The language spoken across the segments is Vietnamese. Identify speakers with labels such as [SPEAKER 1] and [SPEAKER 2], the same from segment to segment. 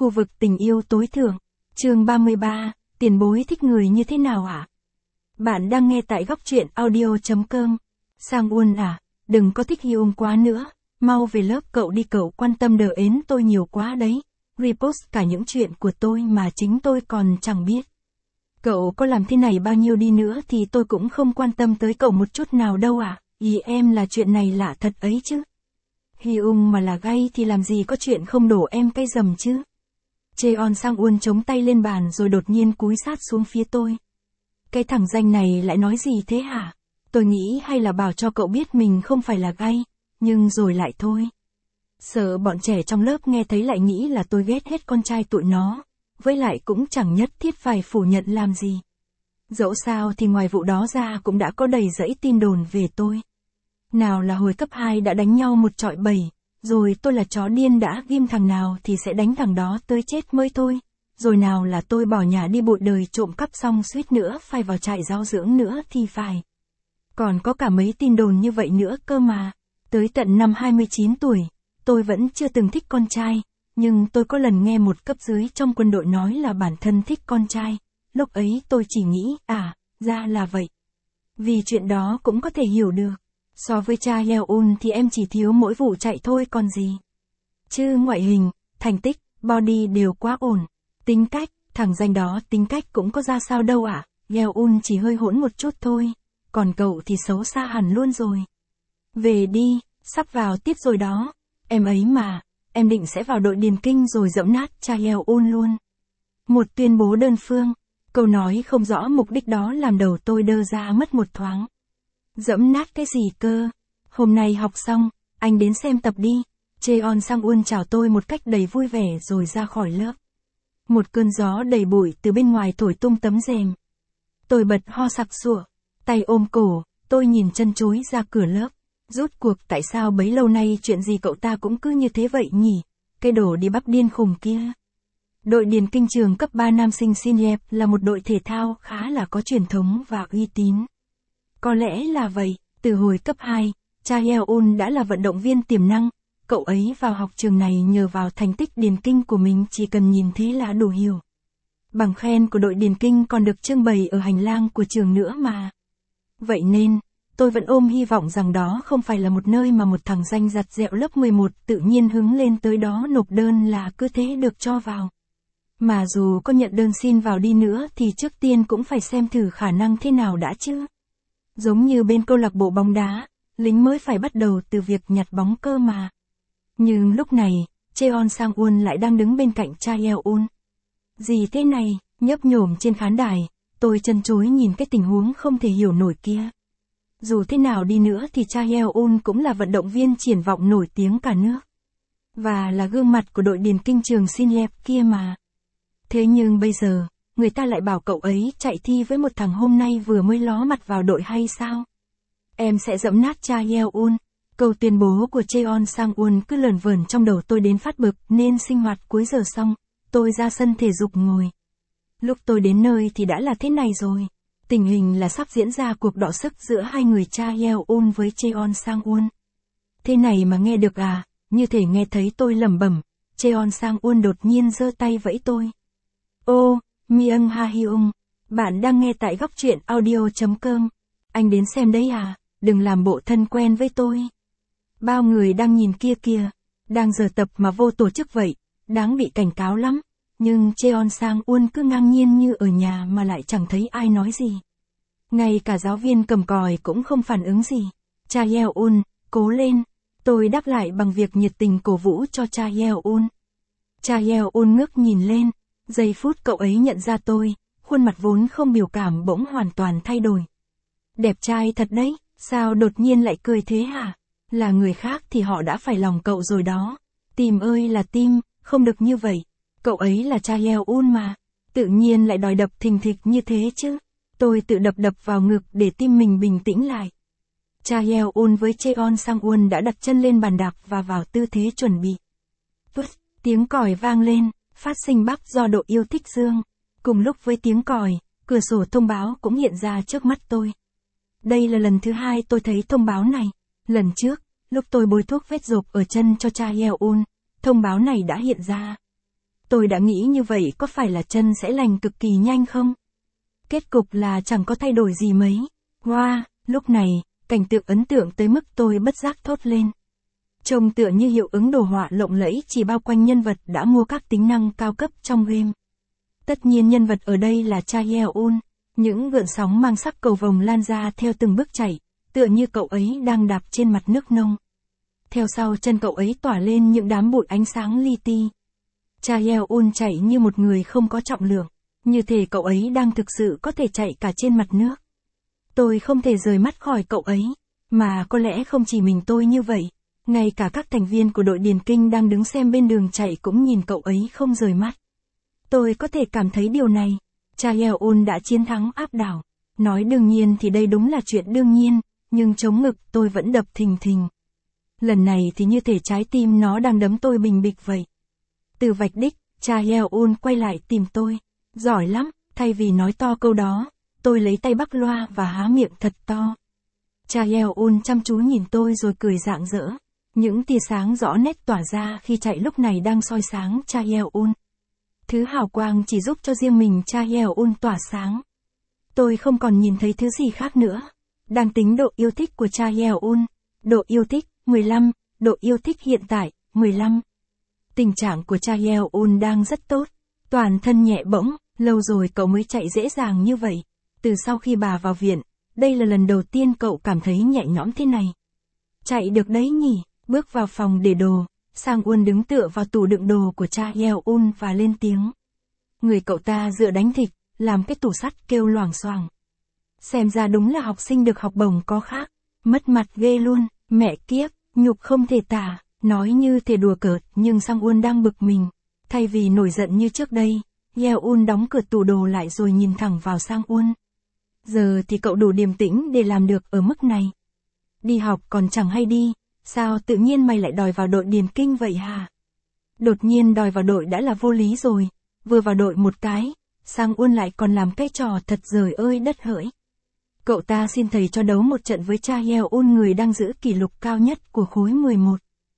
[SPEAKER 1] Khu vực tình yêu tối thượng. Chương 33, tiền bối thích người như thế nào ạ? Bạn đang nghe tại góc truyện audio.com. Sang Uôn à, đừng có thích Hyung quá nữa, mau về lớp cậu đi, cậu quan tâm đờ ến tôi nhiều quá đấy. Repost cả những chuyện của tôi mà chính tôi còn chẳng biết. Cậu có làm thế này bao nhiêu đi nữa thì tôi cũng không quan tâm tới cậu một chút nào đâu ạ. Ý em là chuyện này lạ thật ấy chứ. Hyung mà là gay thì làm gì có chuyện không đổ em cây dầm chứ. Cheon Sang Uôn chống tay lên bàn rồi đột nhiên cúi sát xuống phía tôi. Cái thằng danh này lại nói gì thế hả? Tôi nghĩ hay là bảo cho cậu biết mình không phải là gay, nhưng rồi lại thôi. Sợ bọn trẻ trong lớp nghe thấy lại nghĩ là tôi ghét hết con trai tụi nó, với lại cũng chẳng nhất thiết phải phủ nhận làm gì. Dẫu sao thì ngoài vụ đó ra cũng đã có đầy dẫy tin đồn về tôi. Nào là hồi cấp 2 đã đánh nhau một trọi bầy, rồi tôi là chó điên đã ghim thằng nào thì sẽ đánh thằng đó tới chết mới thôi. Rồi nào là tôi bỏ nhà đi bụi đời trộm cắp xong suýt nữa phải vào trại giáo dưỡng nữa thì phải. Còn có cả mấy tin đồn như vậy nữa cơ mà. Tới tận năm 29 tuổi, tôi vẫn chưa từng thích con trai, nhưng tôi có lần nghe một cấp dưới trong quân đội nói là bản thân thích con trai. Lúc ấy tôi chỉ nghĩ, ra là vậy. Vì chuyện đó cũng có thể hiểu được. So với cha Yeon thì em chỉ thiếu mỗi vụ chạy thôi còn gì. Chứ ngoại hình, thành tích, body đều quá ổn. Tính cách, thằng danh đó tính cách cũng có ra sao đâu ạ. Yeon chỉ hơi hỗn một chút thôi. Còn cậu thì xấu xa hẳn luôn rồi. Về đi, sắp vào tiết rồi đó. Em ấy mà, em định sẽ vào đội điền kinh rồi dẫm nát cha Yeon luôn. Một tuyên bố đơn phương. Câu nói không rõ mục đích đó làm đầu tôi đơ ra mất một thoáng. Dẫm nát cái gì cơ? Hôm nay học xong, anh đến xem tập đi. Cheon Sang Uôn chào tôi một cách đầy vui vẻ rồi ra khỏi lớp. Một cơn gió đầy bụi từ bên ngoài thổi tung tấm rèm. Tôi bật ho sặc sụa, tay ôm cổ, tôi nhìn chân chối ra cửa lớp. Rốt cuộc tại sao bấy lâu nay chuyện gì cậu ta cũng cứ như thế vậy nhỉ? Cái đồ đi bắp điên khùng kia. Đội điền kinh trường cấp 3 nam sinh Sinep là một đội thể thao khá là có truyền thống và uy tín. Có lẽ là vậy, từ hồi cấp 2, cha Yeon đã là vận động viên tiềm năng, cậu ấy vào học trường này nhờ vào thành tích điền kinh của mình chỉ cần nhìn thế là đủ hiểu. Bằng khen của đội điền kinh còn được trưng bày ở hành lang của trường nữa mà. Vậy nên, tôi vẫn ôm hy vọng rằng đó không phải là một nơi mà một thằng danh giặt dẹo lớp 11 tự nhiên hứng lên tới đó nộp đơn là cứ thế được cho vào. Mà dù có nhận đơn xin vào đi nữa thì trước tiên cũng phải xem thử khả năng thế nào đã chứ. Giống như bên câu lạc bộ bóng đá, lính mới phải bắt đầu từ việc nhặt bóng cơ mà. Nhưng lúc này, Cheon Sang Uôn lại đang đứng bên cạnh cha Yeon. Gì thế này, nhấp nhổm trên khán đài, tôi chân chối nhìn cái tình huống không thể hiểu nổi kia. Dù thế nào đi nữa thì cha Yeon cũng là vận động viên triển vọng nổi tiếng cả nước. Và là gương mặt của đội điền kinh trường Sinep kia mà. Thế nhưng bây giờ, người ta lại bảo cậu ấy chạy thi với một thằng hôm nay vừa mới ló mặt vào đội hay sao? Em sẽ dẫm nát cha Yeon. Câu tuyên bố của Cheon Sang Uôn cứ lởn vởn trong đầu tôi đến phát bực nên sinh hoạt cuối giờ xong, tôi ra sân thể dục ngồi. Lúc tôi đến nơi thì đã là thế này rồi. Tình hình là sắp diễn ra cuộc đọ sức giữa hai người cha Yeon với Cheon Sang Uôn. Thế này mà nghe được à? Như thể nghe thấy tôi lẩm bẩm. Cheon Sang Uôn đột nhiên giơ tay vẫy tôi. Ô, Myung Ha Hyung, bạn đang nghe tại góc truyện audio.com. Anh đến xem đấy à, đừng làm bộ thân quen với tôi. Bao người đang nhìn kia kìa, đang giờ tập mà vô tổ chức vậy, đáng bị cảnh cáo lắm. Nhưng Cheon Sang Uôn cứ ngang nhiên như ở nhà mà lại chẳng thấy ai nói gì. Ngay cả giáo viên cầm còi cũng không phản ứng gì. Cha Yeon, cố lên. Tôi đáp lại bằng việc nhiệt tình cổ vũ cho cha Yeon. Cha Yeon ngước nhìn lên. Giây phút cậu ấy nhận ra tôi, khuôn mặt vốn không biểu cảm bỗng hoàn toàn thay đổi. Đẹp trai thật đấy, sao đột nhiên lại cười thế hả? Là người khác thì họ đã phải lòng cậu rồi đó. Tim ơi là tim, không được như vậy. Cậu ấy là cha Yeon mà, tự nhiên lại đòi đập thình thịch như thế chứ. Tôi tự đập vào ngực để tim mình bình tĩnh lại. Cha Yeon với Cheon Sang Uôn đã đặt chân lên bàn đạp và vào tư thế chuẩn bị. Vứt, tiếng còi vang lên. Phát sinh bắp do độ yêu thích dương. Cùng lúc với tiếng còi, cửa sổ thông báo cũng hiện ra trước mắt tôi. Đây là lần thứ 2 tôi thấy thông báo này. Lần trước, lúc tôi bôi thuốc vết rộp ở chân cho cha Yeon, thông báo này đã hiện ra. Tôi đã nghĩ như vậy có phải là chân sẽ lành cực kỳ nhanh không? Kết cục là chẳng có thay đổi gì mấy. Wow, lúc này, cảnh tượng ấn tượng tới mức tôi bất giác thốt lên. Trông tựa như hiệu ứng đồ họa lộng lẫy chỉ bao quanh nhân vật đã mua các tính năng cao cấp trong game. Tất nhiên nhân vật ở đây là Cha Yeon. Những gợn sóng mang sắc cầu vồng lan ra theo từng bước chạy, tựa như cậu ấy đang đạp trên mặt nước nông. Theo sau chân cậu ấy tỏa lên những đám bụi ánh sáng li ti. Cha Yeon chạy như một người không có trọng lượng, như thể cậu ấy đang thực sự có thể chạy cả trên mặt nước. Tôi không thể rời mắt khỏi cậu ấy, mà có lẽ không chỉ mình tôi như vậy, ngay cả các thành viên của đội điền kinh đang đứng xem bên đường chạy cũng nhìn cậu ấy không rời mắt. Tôi có thể cảm thấy điều này. Cha Yeon đã chiến thắng áp đảo. Nói đương nhiên thì đây đúng là chuyện đương nhiên, nhưng chống ngực tôi vẫn đập thình thình. Lần này thì như thể trái tim nó đang đấm tôi bình bịch vậy. Từ vạch đích, Cha Yeon quay lại tìm tôi. Giỏi lắm, thay vì nói to câu đó, tôi lấy tay bắc loa và há miệng thật to. Cha Yeon chăm chú nhìn tôi rồi cười rạng rỡ. Những tia sáng rõ nét tỏa ra khi chạy lúc này đang soi sáng Cha Yeon. Thứ hào quang chỉ giúp cho riêng mình Cha Yeon tỏa sáng. Tôi không còn nhìn thấy thứ gì khác nữa. Đang tính độ yêu thích của Cha Yeon. Độ yêu thích, 15. Độ yêu thích hiện tại, 15. Tình trạng của Cha Yeon đang rất tốt. Toàn thân nhẹ bỗng, lâu rồi cậu mới chạy dễ dàng như vậy. Từ sau khi bà vào viện, đây là lần đầu tiên cậu cảm thấy nhẹ nhõm thế này. Chạy được đấy nhỉ, bước vào phòng để đồ. Sang-won đứng tựa vào tủ đựng đồ của Cha Yeon và lên tiếng. Người cậu ta dựa đánh thịt, làm cái tủ sắt kêu loảng xoảng. Xem ra đúng là học sinh được học bổng có khác. Mất mặt ghê luôn, mẹ kiếp, nhục không thể tả, nói như thể đùa cợt nhưng Sang-won đang bực mình. Thay vì nổi giận như trước đây, Yeon đóng cửa tủ đồ lại rồi nhìn thẳng vào Sang-won. Giờ thì cậu đủ điềm tĩnh để làm được ở mức này. Đi học còn chẳng hay đi. Sao tự nhiên mày lại đòi vào đội điền kinh vậy hả? Đột nhiên đòi vào đội đã là vô lý rồi. Vừa vào đội một cái, Sang-won lại còn làm cái trò thật giời ơi đất hỡi. Cậu ta xin thầy cho đấu một trận với Cha Yeon, người đang giữ kỷ lục cao nhất của khối 11.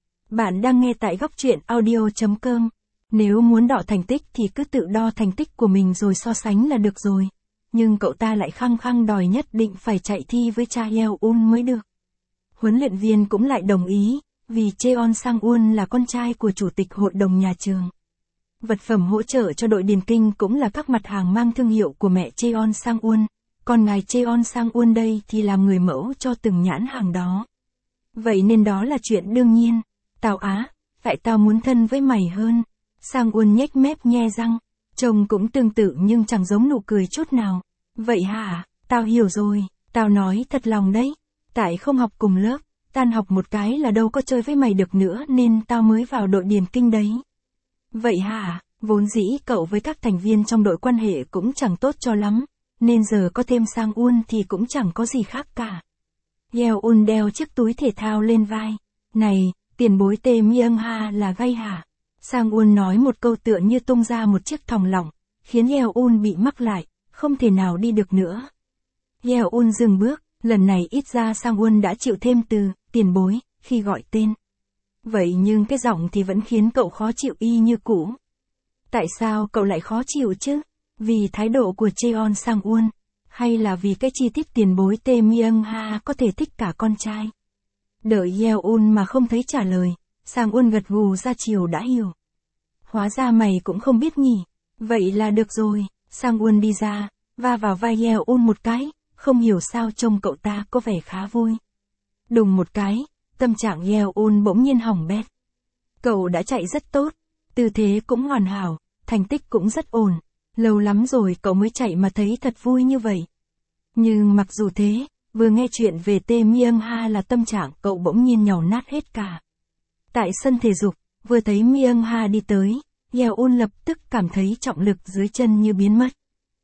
[SPEAKER 1] Bạn đang nghe tại góc truyện audio.com. Nếu muốn đo thành tích thì cứ tự đo thành tích của mình rồi so sánh là được rồi. Nhưng cậu ta lại khăng khăng đòi nhất định phải chạy thi với Cha Yeon mới được. Huấn luyện viên cũng lại đồng ý, vì Cheon Sang-won là con trai của chủ tịch hội đồng nhà trường. Vật phẩm hỗ trợ cho đội điền kinh cũng là các mặt hàng mang thương hiệu của mẹ Cheon Sang-won, còn ngài Cheon Sang-won đây thì làm người mẫu cho từng nhãn hàng đó. Vậy nên đó là chuyện đương nhiên. Tao á, tại tao muốn thân với mày hơn. Sang-won nhếch mép nhe răng, trông cũng tương tự nhưng chẳng giống nụ cười chút nào. Vậy hả, tao hiểu rồi, tao nói thật lòng đấy. Tại không học cùng lớp, tan học một cái là đâu có chơi với mày được nữa nên tao mới vào đội điền kinh đấy. Vậy hả, vốn dĩ cậu với các thành viên trong đội quan hệ cũng chẳng tốt cho lắm, nên giờ có thêm Sang-won thì cũng chẳng có gì khác cả. Yeon đeo chiếc túi thể thao lên vai. Này, tiền bối Tê Myung-ha là gay hả? Sang-won nói một câu tựa như tung ra một chiếc thòng lọng, khiến Yeon bị mắc lại, không thể nào đi được nữa. Yeon dừng bước. Lần này ít ra Sang-won đã chịu thêm từ tiền bối khi gọi tên. Vậy nhưng cái giọng thì vẫn khiến cậu khó chịu y như cũ. Tại sao cậu lại khó chịu chứ? Vì thái độ của Cheon Sang-won, hay là vì cái chi tiết tiền bối Tê Myung-ha có thể thích cả con trai? Đợi Yeon mà không thấy trả lời, Sang-won gật gù ra chiều đã hiểu. Hóa ra mày cũng không biết nhỉ? Vậy là được rồi. Sang-won đi ra, va vào vai Yeon một cái. Không hiểu sao trông cậu ta có vẻ khá vui. Đùng một cái, tâm trạng Yeon bỗng nhiên hỏng bét. Cậu đã chạy rất tốt, tư thế cũng hoàn hảo, thành tích cũng rất ổn. Lâu lắm rồi cậu mới chạy mà thấy thật vui như vậy. Nhưng mặc dù thế, vừa nghe chuyện về Tê Myung-ha là tâm trạng cậu bỗng nhiên nhàu nát hết cả. Tại sân thể dục, vừa thấy Myung-ha đi tới, Yeon lập tức cảm thấy trọng lực dưới chân như biến mất.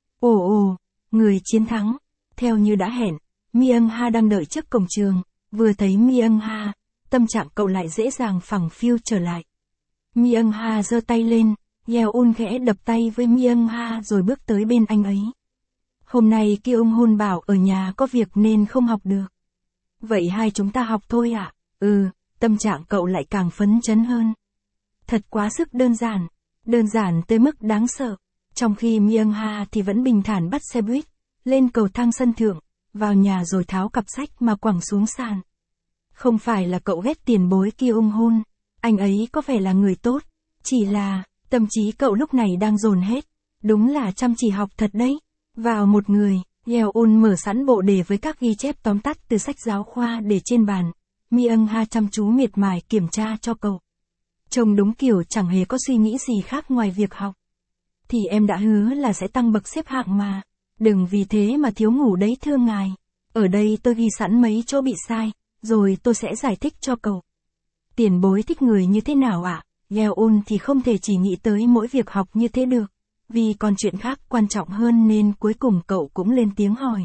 [SPEAKER 1] Ồ, người chiến thắng. Theo như đã hẹn, Myung-ha đang đợi trước cổng trường, vừa thấy Myung-ha, tâm trạng cậu lại dễ dàng phẳng phiu trở lại. Myung-ha giơ tay lên, Yeon khẽ đập tay với Myung-ha rồi bước tới bên anh ấy. Hôm nay Kyung-hun bảo ở nhà có việc nên không học được. Vậy hai chúng ta học thôi ạ? Tâm trạng cậu lại càng phấn chấn hơn. Thật quá sức đơn giản. Đơn giản tới mức đáng sợ. Trong khi Myung Ha thì vẫn bình thản bắt xe buýt, lên cầu thang sân thượng, vào nhà rồi tháo cặp sách mà quẳng xuống sàn. Không phải là cậu ghét tiền bối kia Hun, anh ấy có vẻ là người tốt, chỉ là, tâm trí cậu lúc này đang dồn hết, đúng là chăm chỉ học thật đấy. Vào một người, Yeon mở sẵn bộ đề với các ghi chép tóm tắt từ sách giáo khoa để trên bàn, Myung Ha chăm chú miệt mài kiểm tra cho cậu. Trông đúng kiểu chẳng hề có suy nghĩ gì khác ngoài việc học. Thì em đã hứa là sẽ tăng bậc xếp hạng mà, đừng vì thế mà thiếu ngủ đấy thưa ngài. Ở đây tôi ghi sẵn mấy chỗ bị sai, rồi tôi sẽ giải thích cho cậu. Tiền bối thích người như thế nào ạ? Yeon thì không thể chỉ nghĩ tới mỗi việc học như thế được, vì còn chuyện khác quan trọng hơn nên cuối cùng cậu cũng lên tiếng hỏi.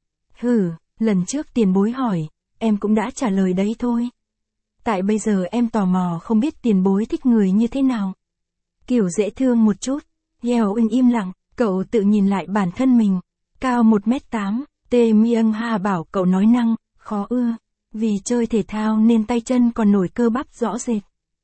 [SPEAKER 1] Lần trước tiền bối hỏi, em cũng đã trả lời đấy thôi. Tại bây giờ em tò mò không biết tiền bối thích người như thế nào. Kiểu dễ thương một chút. Yeon im lặng, cậu tự nhìn lại bản thân mình. Cao 1m8, Myung Ha bảo cậu nói năng, khó ưa. Vì chơi thể thao nên tay chân còn nổi cơ bắp rõ rệt.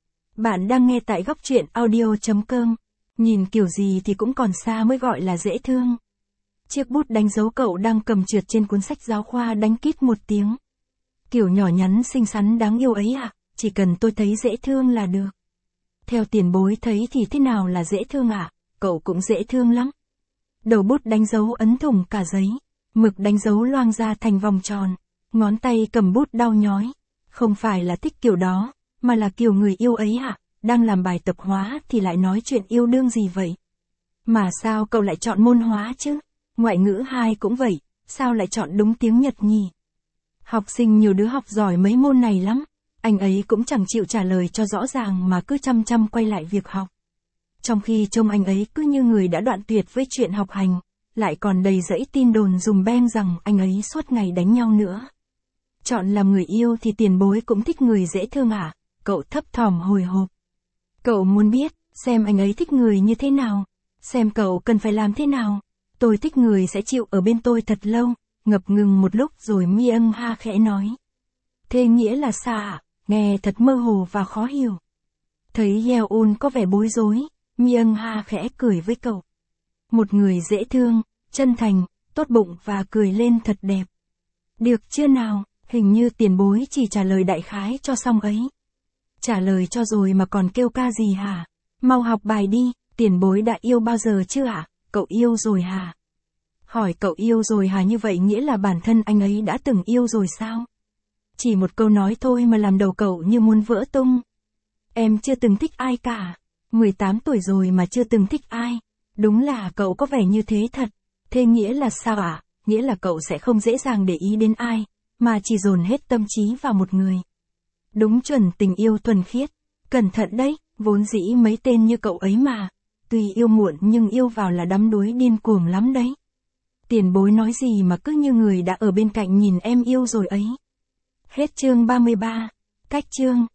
[SPEAKER 1] Bạn đang nghe tại góc truyện audio.com. Nhìn kiểu gì thì cũng còn xa mới gọi là dễ thương. Chiếc bút đánh dấu cậu đang cầm trượt trên cuốn sách giáo khoa đánh kít một tiếng. Kiểu nhỏ nhắn xinh xắn đáng yêu ấy à, chỉ cần tôi thấy dễ thương là được. Theo tiền bối thấy thì thế nào là dễ thương à, cậu cũng dễ thương lắm. Đầu bút đánh dấu ấn thủng cả giấy, mực đánh dấu loang ra thành vòng tròn, ngón tay cầm bút đau nhói. Không phải là thích kiểu đó, mà là kiểu người yêu ấy à, đang làm bài tập hóa thì lại nói chuyện yêu đương gì vậy. Mà sao cậu lại chọn môn hóa chứ, ngoại ngữ 2 cũng vậy, sao lại chọn đúng tiếng Nhật nhỉ? Học sinh nhiều đứa học giỏi mấy môn này lắm, anh ấy cũng chẳng chịu trả lời cho rõ ràng mà cứ chăm chăm quay lại việc học. Trong khi trông anh ấy cứ như người đã đoạn tuyệt với chuyện học hành, lại còn đầy rẫy tin đồn dùm beng rằng anh ấy suốt ngày đánh nhau nữa. Chọn làm người yêu thì tiền bối cũng thích người dễ thương à? Cậu thấp thỏm hồi hộp. Cậu muốn biết, xem anh ấy thích người như thế nào, xem cậu cần phải làm thế nào. Tôi thích người sẽ chịu ở bên tôi thật lâu. Ngập ngừng một lúc rồi Myung Ha khẽ nói. Thế nghĩa là sao ạ? Nghe thật mơ hồ và khó hiểu. Thấy Yeon có vẻ bối rối, Myung Ha khẽ cười với cậu. Một người dễ thương, chân thành, tốt bụng và cười lên thật đẹp. Được chưa nào, hình như tiền bối chỉ trả lời đại khái cho xong ấy. Trả lời cho rồi mà còn kêu ca gì hả? Mau học bài đi, tiền bối đã yêu bao giờ chưa ạ? Cậu yêu rồi hả? Hỏi cậu yêu rồi hả như vậy nghĩa là bản thân anh ấy đã từng yêu rồi sao? Chỉ một câu nói thôi mà làm đầu cậu như muốn vỡ tung. Em chưa từng thích ai cả. 18 tuổi rồi mà chưa từng thích ai. Đúng là cậu có vẻ như thế thật. Thế nghĩa là sao ạ? Nghĩa là cậu sẽ không dễ dàng để ý đến ai, mà chỉ dồn hết tâm trí vào một người. Đúng chuẩn tình yêu thuần khiết. Cẩn thận đấy, vốn dĩ mấy tên như cậu ấy mà. Tuy yêu muộn nhưng yêu vào là đắm đuối điên cuồng lắm đấy. Tiền bối nói gì mà cứ như người đã ở bên cạnh nhìn em yêu rồi ấy. Hết chương 33. Cách chương